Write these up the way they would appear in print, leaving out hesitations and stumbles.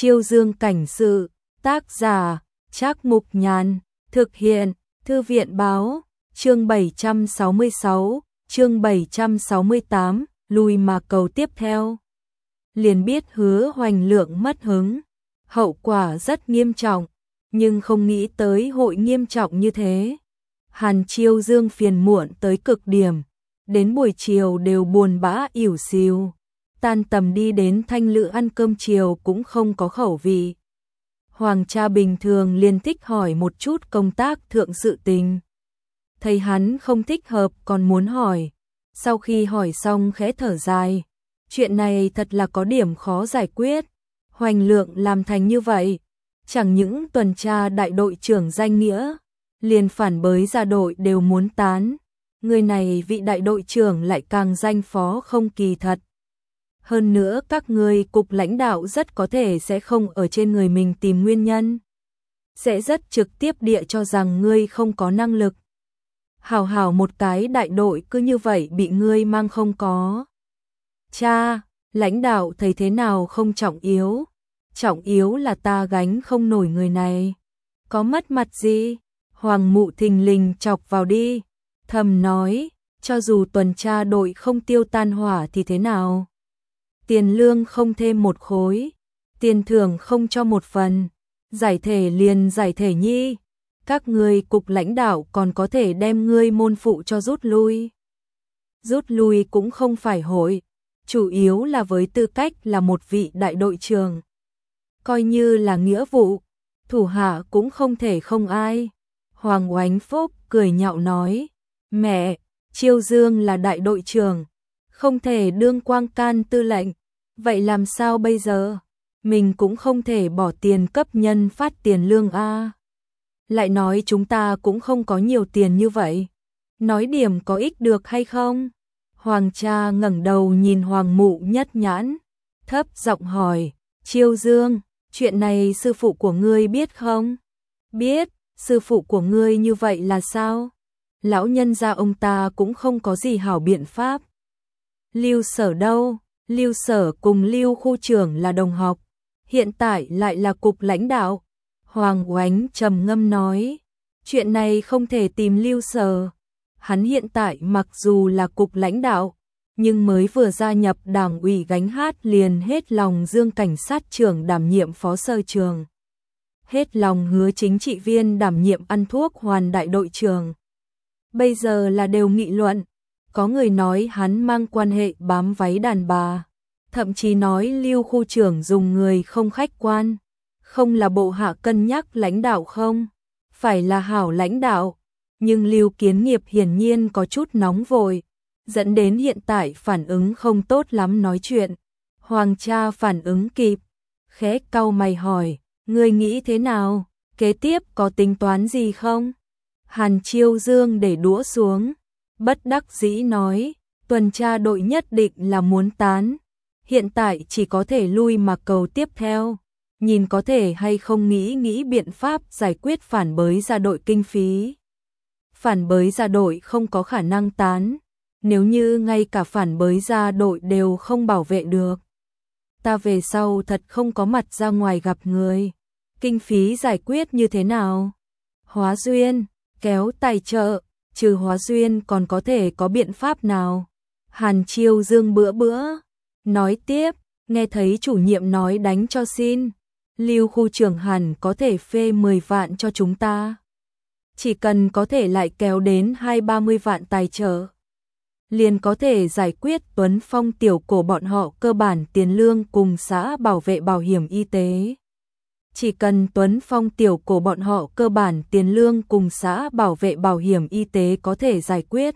Chiêu Dương cảnh sự, tác giả, Trác Mục Nhàn, thực hiện, Thư viện báo, chương 766, chương 768, lùi mà cầu tiếp theo. Liền biết Hứa Hoành Lượng mất hứng, hậu quả rất nghiêm trọng, nhưng không nghĩ tới hội nghiêm trọng như thế. Hàn Chiêu Dương phiền muộn tới cực điểm, đến buổi chiều đều buồn bã ỉu xìu, tan tầm đi đến Thanh Lữ ăn cơm chiều cũng không có khẩu vị. Hoàng cha bình thường liền thích hỏi một chút công tác thượng sự tình. Thấy hắn không thích hợp còn muốn hỏi, sau khi hỏi xong khẽ thở dài, chuyện này thật là có điểm khó giải quyết. Hoành Lượng làm thành như vậy, chẳng những tuần tra đại đội trưởng danh nghĩa, liền phản bới ra đội đều muốn tán. Người này vị đại đội trưởng lại càng danh phó không kỳ thật. Hơn nữa các người cục lãnh đạo rất có thể sẽ không ở trên người mình tìm nguyên nhân. Sẽ rất trực tiếp địa cho rằng ngươi không có năng lực. Hảo hảo một cái đại đội cứ như vậy bị ngươi mang không có. Cha, lãnh đạo thấy thế nào không trọng yếu. Trọng yếu là ta gánh không nổi người này. Có mất mặt gì? Hoàng Mụ thình lình chọc vào đi. Thầm nói, cho dù tuần tra đội không tiêu tan hỏa thì thế nào? Tiền lương không thêm một khối, tiền thưởng không cho một phần, giải thể liền giải thể nhi. Các ngươi cục lãnh đạo còn có thể đem ngươi môn phụ cho rút lui. Rút lui cũng không phải hội, chủ yếu là với tư cách là một vị đại đội trưởng. Coi như là nghĩa vụ, thủ hạ cũng không thể không ai. Hoàng Oánh Phúc cười nhạo nói, mẹ, Chiêu Dương là đại đội trưởng, không thể đương quang can tư lệnh, vậy làm sao bây giờ? Mình cũng không thể bỏ tiền cấp nhân phát tiền lương a. Lại nói chúng ta cũng không có nhiều tiền như vậy. Nói điểm có ích được hay không? Hoàng cha ngẩng đầu nhìn Hoàng Mụ nhất nhãn, thấp giọng hỏi, Chiêu Dương, chuyện này sư phụ của ngươi biết không? Biết, sư phụ của ngươi như vậy là sao? Lão nhân gia ông ta cũng không có gì hảo biện pháp. Lưu Sở đâu? Lưu Sở cùng Lưu khu trưởng là đồng học, hiện tại lại là cục lãnh đạo. Hoàng Oánh trầm ngâm nói, chuyện này không thể tìm Lưu Sở. Hắn hiện tại mặc dù là cục lãnh đạo, nhưng mới vừa gia nhập đảng ủy gánh hát liền hết lòng Dương cảnh sát trưởng đảm nhiệm phó sở trường. Hết lòng Hứa chính trị viên đảm nhiệm ăn thuốc Hoàn đại đội trưởng. Bây giờ là đều nghị luận, có người nói hắn mang quan hệ bám váy đàn bà, thậm chí nói Lưu khu trưởng dùng người không khách quan, không là bộ hạ cân nhắc lãnh đạo không, phải là hảo lãnh đạo, nhưng Lưu Kiến Nghiệp hiển nhiên có chút nóng vội, dẫn đến hiện tại phản ứng không tốt lắm nói chuyện. Hoàng cha phản ứng kịp, khẽ cau mày hỏi, ngươi nghĩ thế nào, kế tiếp có tính toán gì không? Hàn Chiêu Dương để đũa xuống, bất đắc dĩ nói, tuần tra đội nhất định là muốn tán, hiện tại chỉ có thể lui mà cầu tiếp theo, nhìn có thể hay không nghĩ biện pháp giải quyết phản bới ra đội kinh phí. Phản bới ra đội không có khả năng tán, nếu như ngay cả phản bới ra đội đều không bảo vệ được. Ta về sau thật không có mặt ra ngoài gặp người, kinh phí giải quyết như thế nào? Hóa duyên, kéo tài trợ, trừ hóa duyên còn có thể có biện pháp nào? Hàn Chiêu Dương bữa nói tiếp, nghe thấy chủ nhiệm nói đánh cho xin, Lưu khu trưởng hẳn có thể phê 10 vạn cho chúng ta. Chỉ cần có thể lại kéo đến 20-30 vạn tài trợ, liền có thể giải quyết Tuấn Phong tiểu cổ bọn họ cơ bản tiền lương cùng xã bảo vệ bảo hiểm y tế. Chỉ cần Tuấn Phong tiểu cổ bọn họ cơ bản tiền lương cùng xã bảo vệ bảo hiểm y tế có thể giải quyết.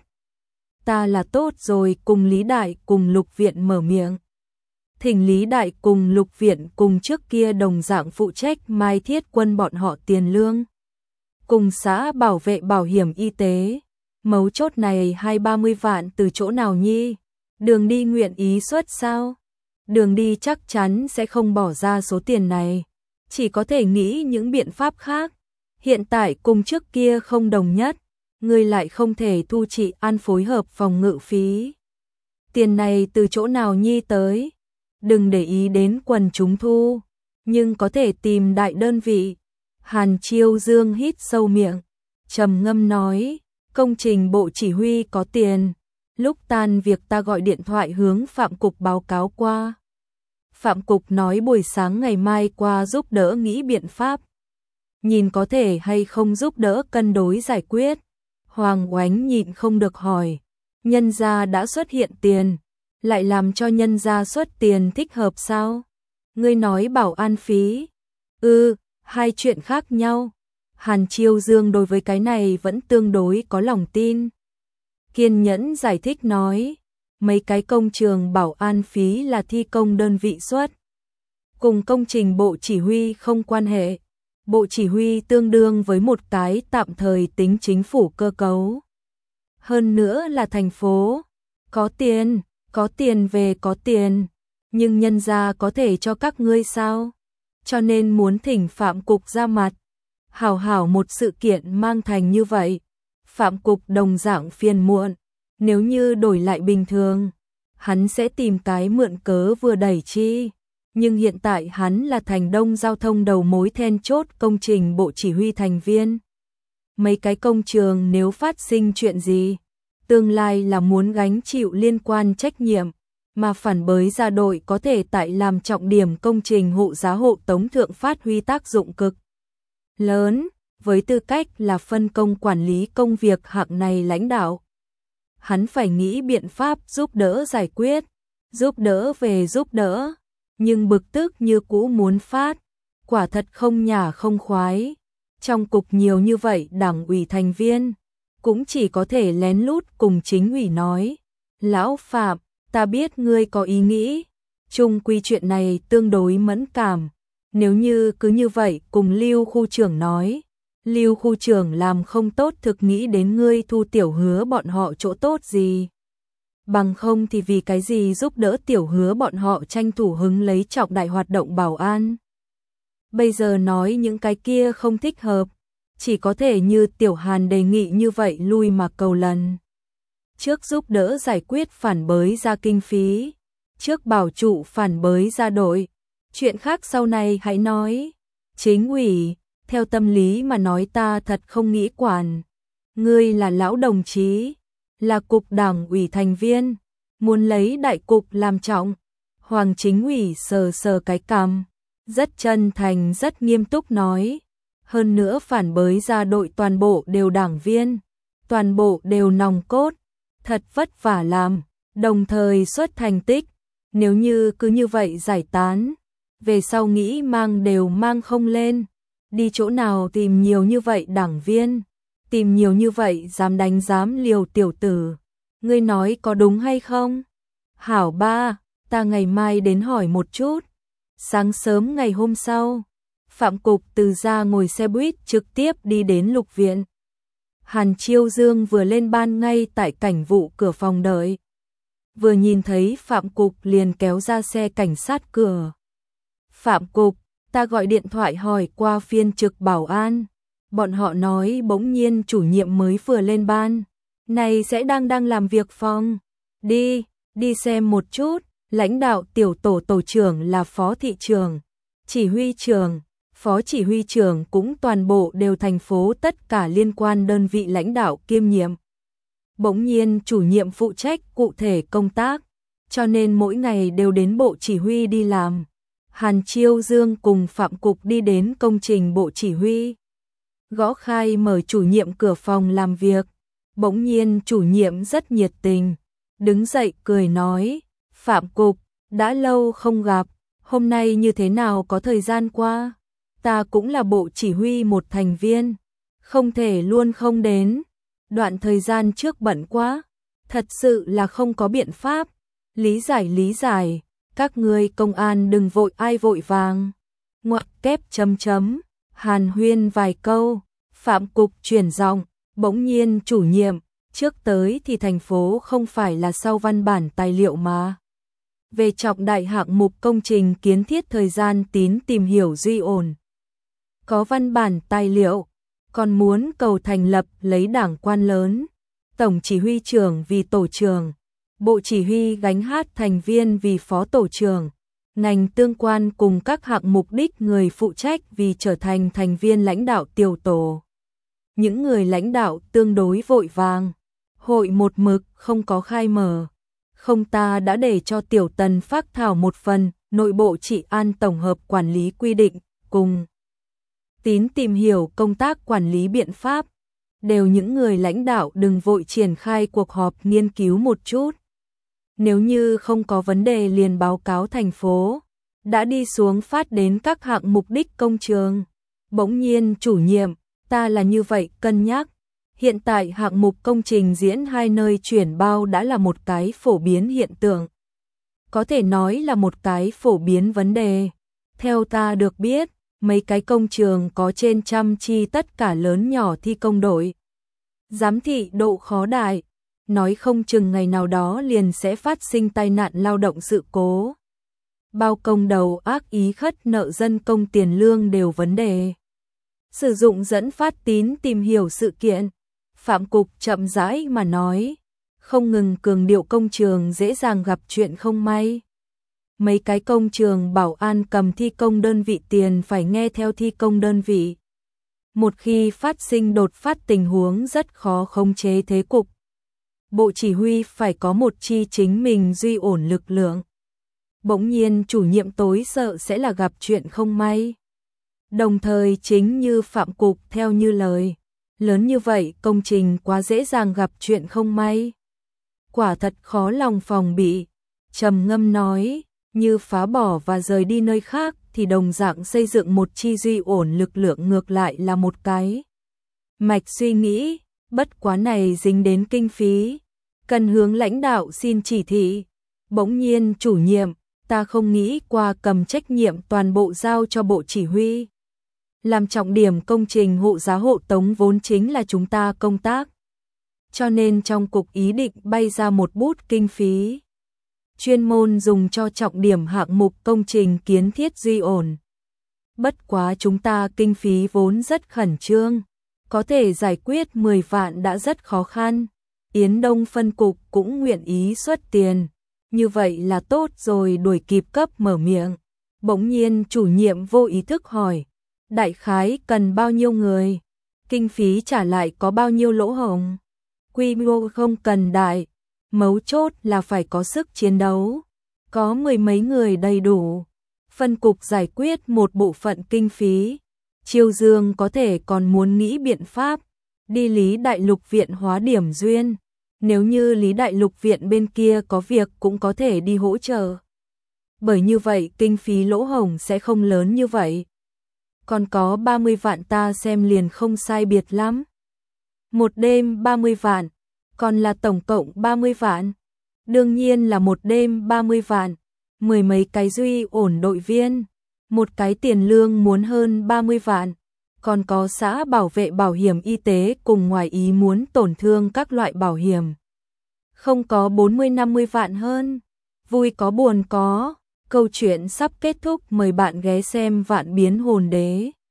Ta là tốt rồi. Cùng Lý Đại cùng Lục Viện mở miệng. Thỉnh Lý Đại cùng Lục Viện cùng trước kia đồng dạng phụ trách Mai Thiết Quân bọn họ tiền lương. Cùng xã bảo vệ bảo hiểm y tế. Mấu chốt này 20-30 vạn từ chỗ nào nhi? Đường đi nguyện ý xuất sao? Đường đi chắc chắn sẽ không bỏ ra số tiền này. Chỉ có thể nghĩ những biện pháp khác. Hiện tại cùng trước kia không đồng nhất, người lại không thể thu trị an phối hợp phòng ngự phí. Tiền này từ chỗ nào nhi tới? Đừng để ý đến quần chúng thu. nhưng có thể tìm đại đơn vị. Hàn Chiêu Dương hít sâu miệng, trầm ngâm nói, công trình bộ chỉ huy có tiền. Lúc tan việc ta gọi điện thoại hướng Phạm Cục báo cáo qua. Phạm Cục nói buổi sáng ngày mai qua giúp đỡ nghĩ biện pháp. Nhìn có thể hay không giúp đỡ cân đối giải quyết. Hoàng Oánh nhịn không được hỏi, nhân gia đã xuất hiện tiền, lại làm cho nhân gia xuất tiền thích hợp sao? Ngươi nói bảo an phí. Hai chuyện khác nhau. Hàn Chiêu Dương đối với cái này vẫn tương đối có lòng tin. Kiên nhẫn giải thích nói, mấy cái công trường bảo an phí là thi công đơn vị xuất. Cùng công trình bộ chỉ huy không quan hệ. Bộ chỉ huy tương đương với một cái tạm thời tính chính phủ cơ cấu. Hơn nữa là thành phố. Có tiền về có tiền. Nhưng nhân gia có thể cho các ngươi sao? Cho nên muốn thỉnh Phạm Cục ra mặt. Hảo một sự kiện mang thành như vậy. Phạm Cục đồng dạng phiền muộn. Nếu như đổi lại bình thường, hắn sẽ tìm cái mượn cớ vừa đẩy chi. Nhưng hiện tại hắn là thành đông giao thông đầu mối then chốt công trình bộ chỉ huy thành viên. Mấy cái công trường nếu phát sinh chuyện gì, tương lai là muốn gánh chịu liên quan trách nhiệm, mà phản bới ra đội có thể tại làm trọng điểm công trình hộ giá hộ tống thượng phát huy tác dụng cực lớn, với tư cách là phân công quản lý công việc hạng này lãnh đạo. Hắn phải nghĩ biện pháp giúp đỡ giải quyết, giúp đỡ về giúp đỡ, nhưng bực tức như cũ muốn phát, quả thật không nhả không khoái. Trong cục nhiều như vậy đảng ủy thành viên, cũng chỉ có thể lén lút cùng chính ủy nói, lão Phạm, ta biết ngươi có ý nghĩ, chung quy chuyện này tương đối mẫn cảm, nếu như cứ như vậy cùng Lưu khu trưởng nói, Lưu khu trưởng làm không tốt thực nghĩ đến ngươi Thu Tiểu Hứa bọn họ chỗ tốt gì. Bằng không thì vì cái gì giúp đỡ Tiểu Hứa bọn họ tranh thủ hứng lấy trọng đại hoạt động bảo an. Bây giờ nói những cái kia không thích hợp, chỉ có thể như Tiểu Hàn đề nghị như vậy lui mà cầu lần. Trước giúp đỡ giải quyết phản bới ra kinh phí, trước bảo trụ phản bới ra đội, chuyện khác sau này hãy nói. Chính ủy, theo tâm lý mà nói ta thật không nghĩ quản. Ngươi là lão đồng chí, là cục đảng ủy thành viên, muốn lấy đại cục làm trọng. Hoàng chính ủy sờ sờ cái cằm, rất chân thành rất nghiêm túc nói. Hơn nữa phản bới ra đội toàn bộ đều đảng viên, toàn bộ đều nòng cốt, thật vất vả làm, đồng thời xuất thành tích. Nếu như cứ như vậy giải tán, về sau nghĩ mang đều mang không lên. Đi chỗ nào tìm nhiều như vậy đảng viên, tìm nhiều như vậy dám đánh dám liều tiểu tử. Ngươi nói có đúng hay không? Hảo ba, ta ngày mai đến hỏi một chút. Sáng sớm ngày hôm sau, Phạm Cục từ ra ngồi xe buýt trực tiếp đi đến Lục Viện. Hàn Chiêu Dương vừa lên ban ngay tại cảnh vụ cửa phòng đợi. Vừa nhìn thấy Phạm Cục liền kéo ra xe cảnh sát cửa. Phạm Cục, ta gọi điện thoại hỏi qua phiên trực bảo an. Bọn họ nói bỗng nhiên chủ nhiệm mới vừa lên ban, này sẽ đang làm việc phòng. Đi xem một chút. Lãnh đạo tiểu tổ trưởng là phó thị trưởng, chỉ huy trưởng, phó chỉ huy trưởng cũng toàn bộ đều thành phố tất cả liên quan đơn vị lãnh đạo kiêm nhiệm. Bỗng nhiên chủ nhiệm phụ trách cụ thể công tác, cho nên mỗi ngày đều đến bộ chỉ huy đi làm. Hàn Chiêu Dương cùng Phạm Cục đi đến công trình bộ chỉ huy. Gõ khai mời chủ nhiệm cửa phòng làm việc. Bỗng nhiên chủ nhiệm rất nhiệt tình, đứng dậy cười nói, Phạm Cục, đã lâu không gặp, hôm nay như thế nào có thời gian qua? Ta cũng là bộ chỉ huy một thành viên, không thể luôn không đến. Đoạn thời gian trước bận quá, thật sự là không có biện pháp. Lý giải, các ngươi công an đừng vội ai vội vàng. Ngoặc kép chấm, hàn huyên vài câu, Phạm Cục chuyển giọng, bỗng nhiên chủ nhiệm, trước tới thì thành phố không phải là sau văn bản tài liệu mà. Về trọng đại hạng mục công trình kiến thiết thời gian tín tìm hiểu duy ổn. Có văn bản tài liệu, còn muốn cầu thành lập lấy đảng quan lớn, tổng chỉ huy trưởng vì tổ trưởng, bộ chỉ huy gánh hát thành viên vì phó tổ trưởng, ngành tương quan cùng các hạng mục đích người phụ trách vì trở thành thành viên lãnh đạo tiểu tổ. Những người lãnh đạo tương đối vội vàng, hội một mực không có khai mở. Không, ta đã để cho Tiểu Tần phác thảo một phần nội bộ trị an tổng hợp quản lý quy định, cùng Tín tìm hiểu công tác quản lý biện pháp. Đều những người lãnh đạo đừng vội triển khai cuộc họp nghiên cứu một chút. Nếu như không có vấn đề liền báo cáo thành phố. Đã đi xuống phát đến các hạng mục đích công trường. Bỗng nhiên chủ nhiệm, ta là như vậy cân nhắc. Hiện tại hạng mục công trình diễn hai nơi chuyển bao đã là một cái phổ biến hiện tượng. Có thể nói là một cái phổ biến vấn đề. Theo ta được biết, mấy cái công trường có trên 100 chi tất cả lớn nhỏ thi công đội. Giám thị độ khó đại, nói không chừng ngày nào đó liền sẽ phát sinh tai nạn lao động sự cố. Bao công đầu ác ý khất nợ dân công tiền lương đều vấn đề. Sử dụng dẫn phát tín tìm hiểu sự kiện. Phạm Cục chậm rãi mà nói, không ngừng cường điệu công trường dễ dàng gặp chuyện không may. Mấy cái công trường bảo an cầm thi công đơn vị tiền phải nghe theo thi công đơn vị. Một khi phát sinh đột phát tình huống rất khó khống chế thế cục. Bộ chỉ huy phải có một chi chính mình duy ổn lực lượng. Bỗng nhiên chủ nhiệm tối sợ sẽ là gặp chuyện không may. Đồng thời chính như Phạm Cục theo như lời, lớn như vậy công trình quá dễ dàng gặp chuyện không may. Quả thật khó lòng phòng bị. Trầm ngâm nói, như phá bỏ và rời đi nơi khác thì đồng dạng xây dựng một chi duy ổn lực lượng ngược lại là một cái mạch suy nghĩ, bất quá này dính đến kinh phí, cần hướng lãnh đạo xin chỉ thị. Bỗng nhiên chủ nhiệm, ta không nghĩ qua cầm trách nhiệm toàn bộ giao cho bộ chỉ huy. Làm trọng điểm công trình hộ giá hộ tống vốn chính là chúng ta công tác. Cho nên trong cục ý định bay ra một bút kinh phí. Chuyên môn dùng cho trọng điểm hạng mục công trình kiến thiết duy ổn. Bất quá chúng ta kinh phí vốn rất khẩn trương. Có thể giải quyết 10 vạn đã rất khó khăn. Yến Đông phân cục cũng nguyện ý xuất tiền. Như vậy là tốt rồi, đuổi kịp cấp mở miệng. Bỗng nhiên chủ nhiệm vô ý thức hỏi. Đại khái cần bao nhiêu người? Kinh phí trả lại có bao nhiêu lỗ hổng? Quy mô không cần đại. Mấu chốt là phải có sức chiến đấu. Có 10 mấy người đầy đủ. Phân cục giải quyết một bộ phận kinh phí. Triều Dương có thể còn muốn nghĩ biện pháp. Đi Lý Đại Lục Viện hóa điểm duyên. Nếu như Lý Đại Lục Viện bên kia có việc cũng có thể đi hỗ trợ. Bởi như vậy kinh phí lỗ hổng sẽ không lớn như vậy. Còn có 30 vạn ta xem liền không sai biệt lắm. Một đêm 30 vạn, còn là tổng cộng 30 vạn. Đương nhiên là một đêm 30 vạn, 10 mấy cái duy ổn đội viên, một cái tiền lương muốn hơn 30 vạn. Còn có xã bảo vệ bảo hiểm y tế cùng ngoài ý muốn tổn thương các loại bảo hiểm. Không có 40-50 vạn hơn. Vui có buồn có. Câu chuyện sắp kết thúc, mời bạn ghé xem Vạn Biến Hồn Đế.